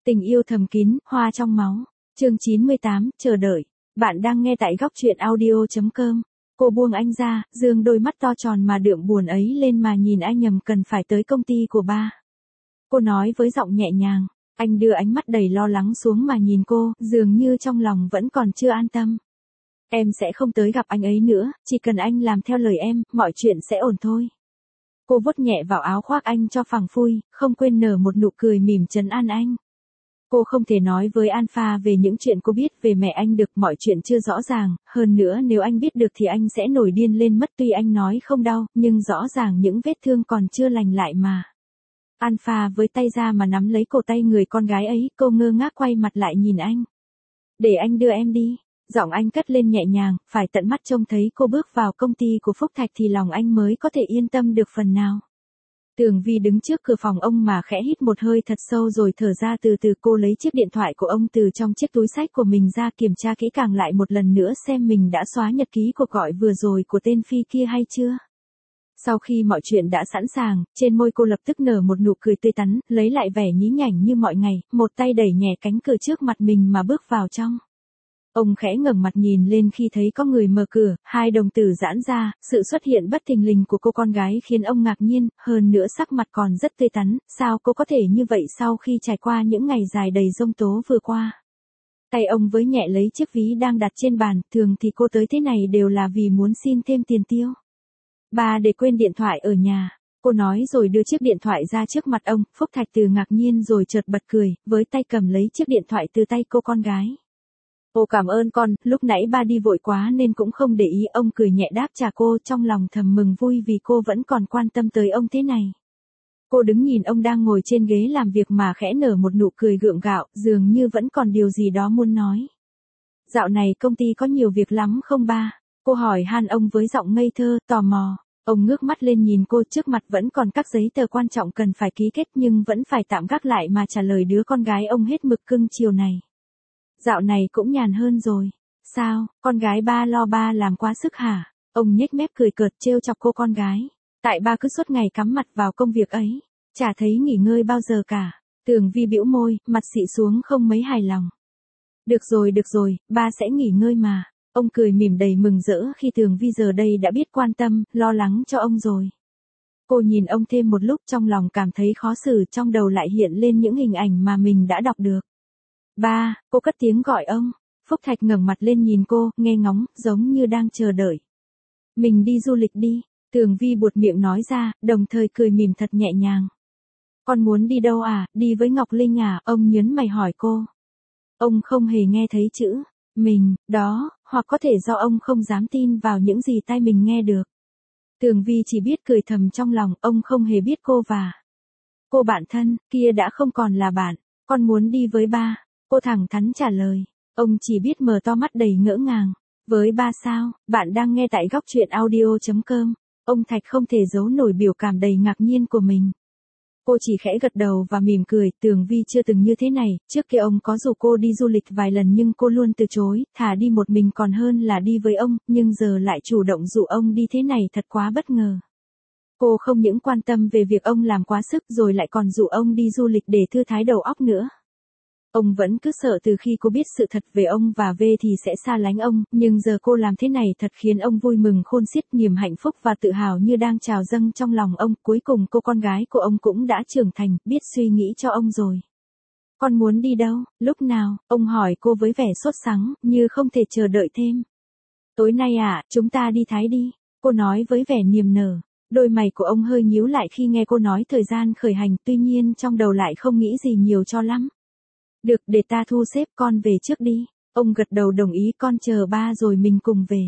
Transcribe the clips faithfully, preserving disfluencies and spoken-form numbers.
Tình yêu thầm kín, hoa trong máu. Chương chín mươi tám, chờ đợi. Bạn đang nghe tại góc truyện audio chấm com. Cô buông anh ra, dương đôi mắt to tròn mà đượm buồn ấy lên mà nhìn anh nhầm cần phải tới công ty của ba. Cô nói với giọng nhẹ nhàng. Anh đưa ánh mắt đầy lo lắng xuống mà nhìn cô, dường như trong lòng vẫn còn chưa an tâm. Em sẽ không tới gặp anh ấy nữa, chỉ cần anh làm theo lời em, mọi chuyện sẽ ổn thôi. Cô vuốt nhẹ vào áo khoác anh cho phẳng phui, không quên nở một nụ cười mỉm trấn an anh. Cô không thể nói với Alpha về những chuyện cô biết về mẹ anh được, mọi chuyện chưa rõ ràng, hơn nữa nếu anh biết được thì anh sẽ nổi điên lên mất. Tuy anh nói không đau, nhưng rõ ràng những vết thương còn chưa lành lại mà. Alpha với tay ra mà nắm lấy cổ tay người con gái ấy, cô ngơ ngác quay mặt lại nhìn anh. Để anh đưa em đi. Giọng anh cất lên nhẹ nhàng, phải tận mắt trông thấy cô bước vào công ty của Phúc Thạch thì lòng anh mới có thể yên tâm được phần nào. Tường Vi đứng trước cửa phòng ông mà khẽ hít một hơi thật sâu rồi thở ra từ từ. Cô lấy chiếc điện thoại của ông từ trong chiếc túi xách của mình ra, kiểm tra kỹ càng lại một lần nữa xem mình đã xóa nhật ký cuộc gọi vừa rồi của tên Phi kia hay chưa. Sau khi mọi chuyện đã sẵn sàng, trên môi cô lập tức nở một nụ cười tươi tắn, lấy lại vẻ nhí nhảnh như mọi ngày, một tay đẩy nhẹ cánh cửa trước mặt mình mà bước vào trong. Ông khẽ ngẩng mặt nhìn lên khi thấy có người mở cửa, hai đồng tử giãn ra, sự xuất hiện bất thình lình của cô con gái khiến ông ngạc nhiên, hơn nữa sắc mặt còn rất tươi tắn, sao cô có thể như vậy sau khi trải qua những ngày dài đầy giông tố vừa qua. Tay ông với nhẹ lấy chiếc ví đang đặt trên bàn, thường thì cô tới thế này đều là vì muốn xin thêm tiền tiêu. Ba để quên điện thoại ở nhà, cô nói rồi đưa chiếc điện thoại ra trước mặt ông. Phúc Thạch từ ngạc nhiên rồi chợt bật cười, với tay cầm lấy chiếc điện thoại từ tay cô con gái. Ô cảm ơn con, lúc nãy ba đi vội quá nên cũng không để ý. Ông cười nhẹ đáp trả cô, trong lòng thầm mừng vui vì cô vẫn còn quan tâm tới ông thế này. Cô đứng nhìn ông đang ngồi trên ghế làm việc mà khẽ nở một nụ cười gượng gạo, dường như vẫn còn điều gì đó muốn nói. Dạo này công ty có nhiều việc lắm không ba? Cô hỏi han ông với giọng ngây thơ, tò mò. Ông ngước mắt lên nhìn cô, trước mặt vẫn còn các giấy tờ quan trọng cần phải ký kết nhưng vẫn phải tạm gác lại mà trả lời đứa con gái ông hết mực cưng chiều này. Dạo này cũng nhàn hơn rồi. Sao, con gái ba lo ba làm quá sức hả? Ông nhếch mép cười cợt trêu chọc cô con gái. Tại ba cứ suốt ngày cắm mặt vào công việc ấy, chả thấy nghỉ ngơi bao giờ cả. Tường Vi bĩu môi, mặt xị xuống không mấy hài lòng. Được rồi được rồi, ba sẽ nghỉ ngơi mà. Ông cười mỉm đầy mừng rỡ khi Tường Vi giờ đây đã biết quan tâm, lo lắng cho ông rồi. Cô nhìn ông thêm một lúc, trong lòng cảm thấy khó xử, trong đầu lại hiện lên những hình ảnh mà mình đã đọc được. Ba, cô cất tiếng gọi ông. Phúc Thạch ngẩng mặt lên nhìn cô, nghe ngóng, giống như đang chờ đợi. Mình đi du lịch đi, Tường Vi buột miệng nói ra, đồng thời cười mỉm thật nhẹ nhàng. Con muốn đi đâu à, đi với Ngọc Linh à, ông nhớn mày hỏi cô. Ông không hề nghe thấy chữ mình, đó, hoặc có thể do ông không dám tin vào những gì tai mình nghe được. Tường Vi chỉ biết cười thầm trong lòng, ông không hề biết cô và cô bạn thân kia đã không còn là bạn. Con muốn đi với ba. Cô thẳng thắn trả lời. Ông chỉ biết mở to mắt đầy ngỡ ngàng. Với ba sao? Bạn đang nghe tại góc truyện audio chấm com. Ông Thạch không thể giấu nổi biểu cảm đầy ngạc nhiên của mình. Cô chỉ khẽ gật đầu và mỉm cười. Tường Vi chưa từng như thế này. Trước kia ông có rủ cô đi du lịch vài lần nhưng cô luôn từ chối. Thà đi một mình còn hơn là đi với ông. Nhưng giờ lại chủ động rủ ông đi thế này thật quá bất ngờ. Cô không những quan tâm về việc ông làm quá sức rồi lại còn rủ ông đi du lịch để thư thái đầu óc nữa. Ông vẫn cứ sợ từ khi cô biết sự thật về ông và V thì sẽ xa lánh ông, nhưng giờ cô làm thế này thật khiến ông vui mừng khôn xiết, niềm hạnh phúc và tự hào như đang trào dâng trong lòng ông. Cuối cùng cô con gái của ông cũng đã trưởng thành, biết suy nghĩ cho ông rồi. Con muốn đi đâu, lúc nào? Ông hỏi cô với vẻ sốt sắng, như không thể chờ đợi thêm. Tối nay à, chúng ta đi Thái đi, cô nói với vẻ niềm nở. Đôi mày của ông hơi nhíu lại khi nghe cô nói thời gian khởi hành, tuy nhiên trong đầu lại không nghĩ gì nhiều cho lắm. Được, để ta thu xếp, con về trước đi. Ông gật đầu đồng ý, con chờ ba rồi mình cùng về.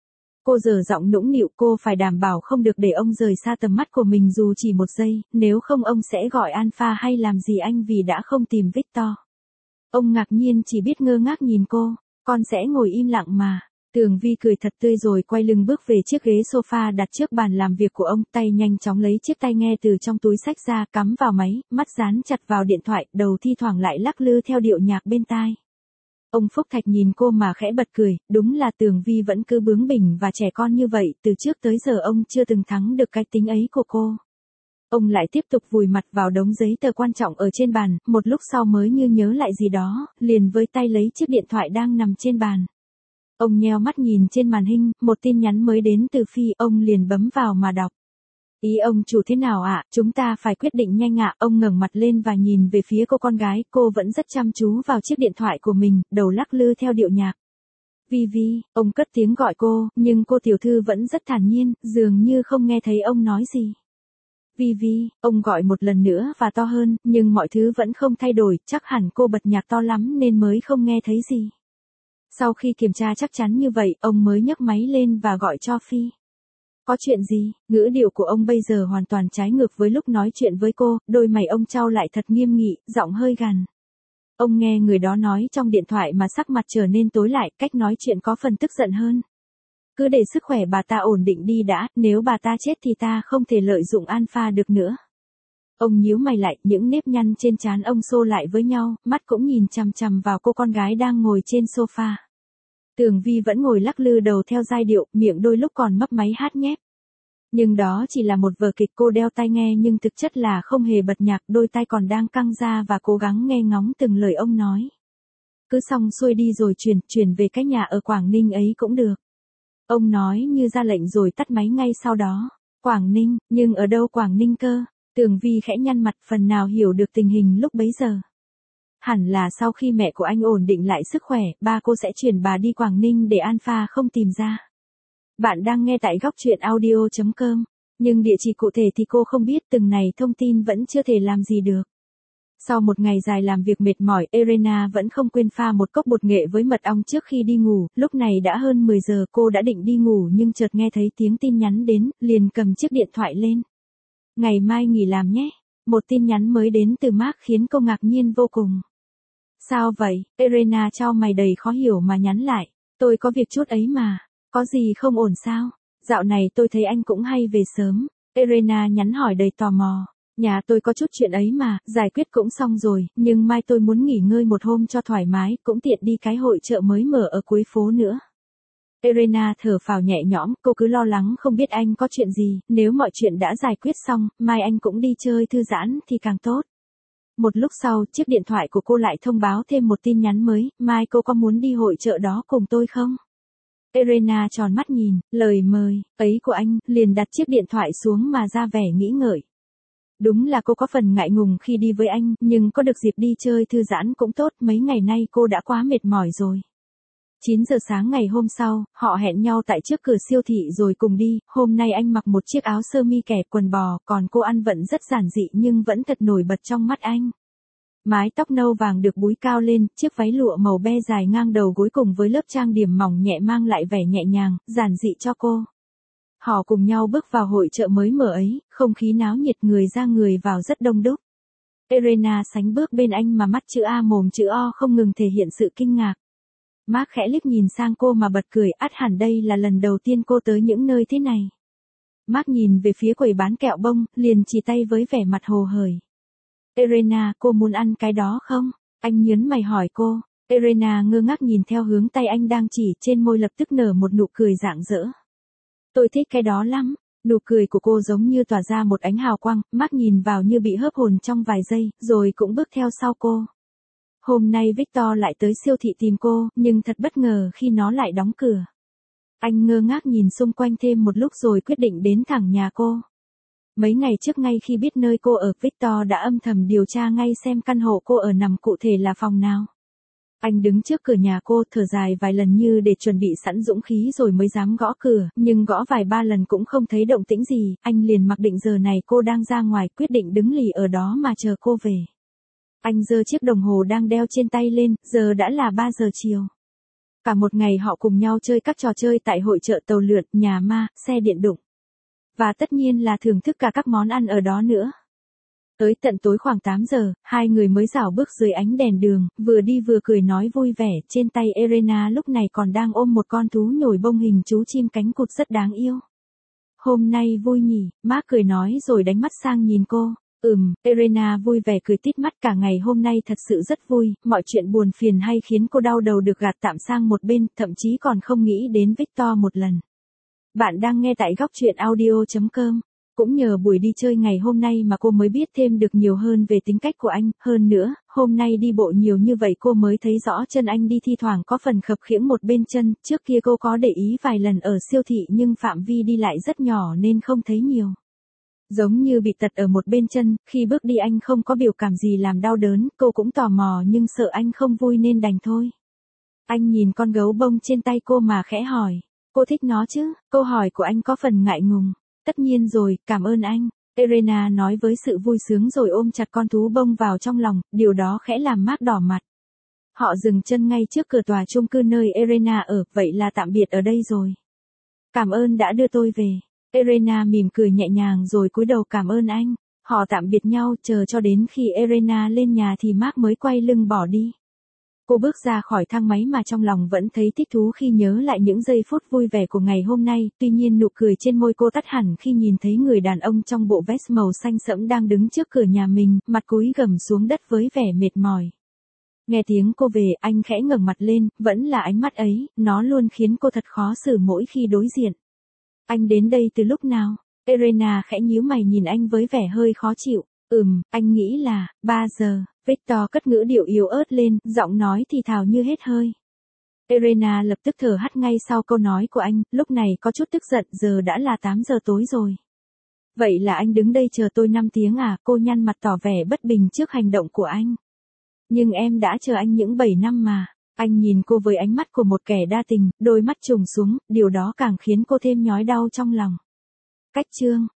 Cô dở giọng nũng nịu, cô phải đảm bảo không được để ông rời xa tầm mắt của mình dù chỉ một giây, nếu không ông sẽ gọi Alpha hay làm gì anh vì đã không tìm Victor. Ông ngạc nhiên chỉ biết ngơ ngác nhìn cô, con sẽ ngồi im lặng mà. Tường Vi cười thật tươi rồi quay lưng bước về chiếc ghế sofa đặt trước bàn làm việc của ông, tay nhanh chóng lấy chiếc tai nghe từ trong túi xách ra, cắm vào máy, mắt dán chặt vào điện thoại, đầu thi thoảng lại lắc lư theo điệu nhạc bên tai. Ông Phúc Thạch nhìn cô mà khẽ bật cười, đúng là Tường Vi vẫn cứ bướng bỉnh và trẻ con như vậy, từ trước tới giờ ông chưa từng thắng được cái tính ấy của cô. Ông lại tiếp tục vùi mặt vào đống giấy tờ quan trọng ở trên bàn, một lúc sau mới như nhớ lại gì đó, liền với tay lấy chiếc điện thoại đang nằm trên bàn. Ông nheo mắt nhìn trên màn hình, một tin nhắn mới đến từ Phi, ông liền bấm vào mà đọc. Ý ông chủ thế nào ạ, à? Chúng ta phải quyết định nhanh ạ. À. Ông ngẩng mặt lên và nhìn về phía cô con gái, cô vẫn rất chăm chú vào chiếc điện thoại của mình, đầu lắc lư theo điệu nhạc. Vi Vi, ông cất tiếng gọi cô, nhưng cô tiểu thư vẫn rất thản nhiên, dường như không nghe thấy ông nói gì. Vi Vi, ông gọi một lần nữa và to hơn, nhưng mọi thứ vẫn không thay đổi, chắc hẳn cô bật nhạc to lắm nên mới không nghe thấy gì. Sau khi kiểm tra chắc chắn như vậy, ông mới nhấc máy lên và gọi cho Phi. Có chuyện gì? Ngữ điệu của ông bây giờ hoàn toàn trái ngược với lúc nói chuyện với cô, đôi mày ông chau lại thật nghiêm nghị, giọng hơi gằn. Ông nghe người đó nói trong điện thoại mà sắc mặt trở nên tối lại, cách nói chuyện có phần tức giận hơn. Cứ để sức khỏe bà ta ổn định đi đã, nếu bà ta chết thì ta không thể lợi dụng Alpha được nữa. Ông nhíu mày lại, những nếp nhăn trên trán ông xô lại với nhau, mắt cũng nhìn chằm chằm vào cô con gái đang ngồi trên sofa. Tường Vi vẫn ngồi lắc lư đầu theo giai điệu, miệng đôi lúc còn mấp máy hát nhép. Nhưng đó chỉ là một vở kịch, cô đeo tai nghe nhưng thực chất là không hề bật nhạc, đôi tai còn đang căng ra và cố gắng nghe ngóng từng lời ông nói. Cứ xong xuôi đi rồi chuyển, chuyển về cái nhà ở Quảng Ninh ấy cũng được. Ông nói như ra lệnh rồi tắt máy ngay sau đó. Quảng Ninh, nhưng ở đâu Quảng Ninh cơ? Tường Vi khẽ nhăn mặt, phần nào hiểu được tình hình lúc bấy giờ. Hẳn là sau khi mẹ của anh ổn định lại sức khỏe, ba cô sẽ chuyển bà đi Quảng Ninh để Alpha không tìm ra. Bạn đang nghe tại góc truyện audio chấm com, nhưng địa chỉ cụ thể thì cô không biết, từng này thông tin vẫn chưa thể làm gì được. Sau một ngày dài làm việc mệt mỏi, Elena vẫn không quên pha một cốc bột nghệ với mật ong trước khi đi ngủ, lúc này đã hơn mười giờ, cô đã định đi ngủ nhưng chợt nghe thấy tiếng tin nhắn đến, liền cầm chiếc điện thoại lên. Ngày mai nghỉ làm nhé. Một tin nhắn mới đến từ Mark khiến cô ngạc nhiên vô cùng. Sao vậy? Elena chau mày đầy khó hiểu mà nhắn lại. Tôi có việc chút ấy mà. Có gì không ổn sao? Dạo này tôi thấy anh cũng hay về sớm. Elena nhắn hỏi đầy tò mò. Nhà tôi có chút chuyện ấy mà, giải quyết cũng xong rồi, nhưng mai tôi muốn nghỉ ngơi một hôm cho thoải mái, cũng tiện đi cái hội chợ mới mở ở cuối phố nữa. Elena thở phào nhẹ nhõm, cô cứ lo lắng không biết anh có chuyện gì, nếu mọi chuyện đã giải quyết xong, mai anh cũng đi chơi thư giãn thì càng tốt. Một lúc sau, chiếc điện thoại của cô lại thông báo thêm một tin nhắn mới, mai cô có muốn đi hội chợ đó cùng tôi không? Elena tròn mắt nhìn, lời mời ấy của anh, liền đặt chiếc điện thoại xuống mà ra vẻ nghĩ ngợi. Đúng là cô có phần ngại ngùng khi đi với anh, nhưng có được dịp đi chơi thư giãn cũng tốt, mấy ngày nay cô đã quá mệt mỏi rồi. chín giờ sáng ngày hôm sau, họ hẹn nhau tại trước cửa siêu thị rồi cùng đi, hôm nay anh mặc một chiếc áo sơ mi kẻ quần bò, còn cô ăn vận rất giản dị nhưng vẫn thật nổi bật trong mắt anh. Mái tóc nâu vàng được búi cao lên, chiếc váy lụa màu be dài ngang đầu gối cùng với lớp trang điểm mỏng nhẹ mang lại vẻ nhẹ nhàng, giản dị cho cô. Họ cùng nhau bước vào hội chợ mới mở ấy, không khí náo nhiệt, người ra người vào rất đông đúc. Elena sánh bước bên anh mà mắt chữ A mồm chữ O không ngừng thể hiện sự kinh ngạc. Mark khẽ liếc nhìn sang cô mà bật cười, ắt hẳn đây là lần đầu tiên cô tới những nơi thế này. Mark nhìn về phía quầy bán kẹo bông, liền chỉ tay với vẻ mặt hồ hởi. Elena, cô muốn ăn cái đó không? Anh nhớn mày hỏi cô. Elena ngơ ngác nhìn theo hướng tay anh đang chỉ, trên môi lập tức nở một nụ cười rạng rỡ. Tôi thích cái đó lắm. Nụ cười của cô giống như tỏa ra một ánh hào quang, Mark nhìn vào như bị hớp hồn trong vài giây, rồi cũng bước theo sau cô. Hôm nay Victor lại tới siêu thị tìm cô, nhưng thật bất ngờ khi nó lại đóng cửa. Anh ngơ ngác nhìn xung quanh thêm một lúc rồi quyết định đến thẳng nhà cô. Mấy ngày trước ngay khi biết nơi cô ở, Victor đã âm thầm điều tra ngay xem căn hộ cô ở nằm cụ thể là phòng nào. Anh đứng trước cửa nhà cô, thở dài vài lần như để chuẩn bị sẵn dũng khí rồi mới dám gõ cửa, nhưng gõ vài ba lần cũng không thấy động tĩnh gì, anh liền mặc định giờ này cô đang ra ngoài, quyết định đứng lì ở đó mà chờ cô về. Anh giơ chiếc đồng hồ đang đeo trên tay lên, giờ đã là ba giờ chiều. Cả một ngày họ cùng nhau chơi các trò chơi tại hội chợ tàu lượn, nhà ma, xe điện đụng. Và tất nhiên là thưởng thức cả các món ăn ở đó nữa. Tới tận tối khoảng tám giờ, hai người mới rảo bước dưới ánh đèn đường, vừa đi vừa cười nói vui vẻ, trên tay Elena lúc này còn đang ôm một con thú nhồi bông hình chú chim cánh cụt rất đáng yêu. Hôm nay vui nhỉ, Mark cười nói rồi đánh mắt sang nhìn cô. Ừm, Elena vui vẻ cười tít mắt, cả ngày hôm nay thật sự rất vui, mọi chuyện buồn phiền hay khiến cô đau đầu được gạt tạm sang một bên, thậm chí còn không nghĩ đến Victor một lần. Bạn đang nghe tại góc truyện audio chấm com. Cũng nhờ buổi đi chơi ngày hôm nay mà cô mới biết thêm được nhiều hơn về tính cách của anh, hơn nữa, hôm nay đi bộ nhiều như vậy cô mới thấy rõ chân anh đi thi thoảng có phần khập khiễng một bên chân, trước kia cô có để ý vài lần ở siêu thị nhưng phạm vi đi lại rất nhỏ nên không thấy nhiều. Giống như bị tật ở một bên chân, khi bước đi anh không có biểu cảm gì làm đau đớn, cô cũng tò mò nhưng sợ anh không vui nên đành thôi. Anh nhìn con gấu bông trên tay cô mà khẽ hỏi, cô thích nó chứ? Câu hỏi của anh có phần ngại ngùng. Tất nhiên rồi, cảm ơn anh. Elena nói với sự vui sướng rồi ôm chặt con thú bông vào trong lòng, điều đó khẽ làm Mark đỏ mặt. Họ dừng chân ngay trước cửa tòa chung cư nơi Elena ở, vậy là tạm biệt ở đây rồi. Cảm ơn đã đưa tôi về. Elena mỉm cười nhẹ nhàng rồi cúi đầu cảm ơn anh. Họ tạm biệt nhau, chờ cho đến khi Elena lên nhà thì Mark mới quay lưng bỏ đi. Cô bước ra khỏi thang máy mà trong lòng vẫn thấy thích thú khi nhớ lại những giây phút vui vẻ của ngày hôm nay, tuy nhiên nụ cười trên môi cô tắt hẳn khi nhìn thấy người đàn ông trong bộ vest màu xanh sẫm đang đứng trước cửa nhà mình, mặt cúi gằm xuống đất với vẻ mệt mỏi. Nghe tiếng cô về, anh khẽ ngẩng mặt lên, vẫn là ánh mắt ấy, nó luôn khiến cô thật khó xử mỗi khi đối diện. Anh đến đây từ lúc nào? Elena khẽ nhíu mày nhìn anh với vẻ hơi khó chịu. Ừm, anh nghĩ là, ba giờ. Victor cất ngữ điệu yếu ớt lên, giọng nói thì thào như hết hơi. Elena lập tức thở hắt ngay sau câu nói của anh, lúc này có chút tức giận, giờ đã là tám giờ tối rồi. Vậy là anh đứng đây chờ tôi năm tiếng à? Cô nhăn mặt tỏ vẻ bất bình trước hành động của anh. Nhưng em đã chờ anh những bảy năm mà. Anh nhìn cô với ánh mắt của một kẻ đa tình, đôi mắt trùng xuống, điều đó càng khiến cô thêm nhói đau trong lòng. Cách chương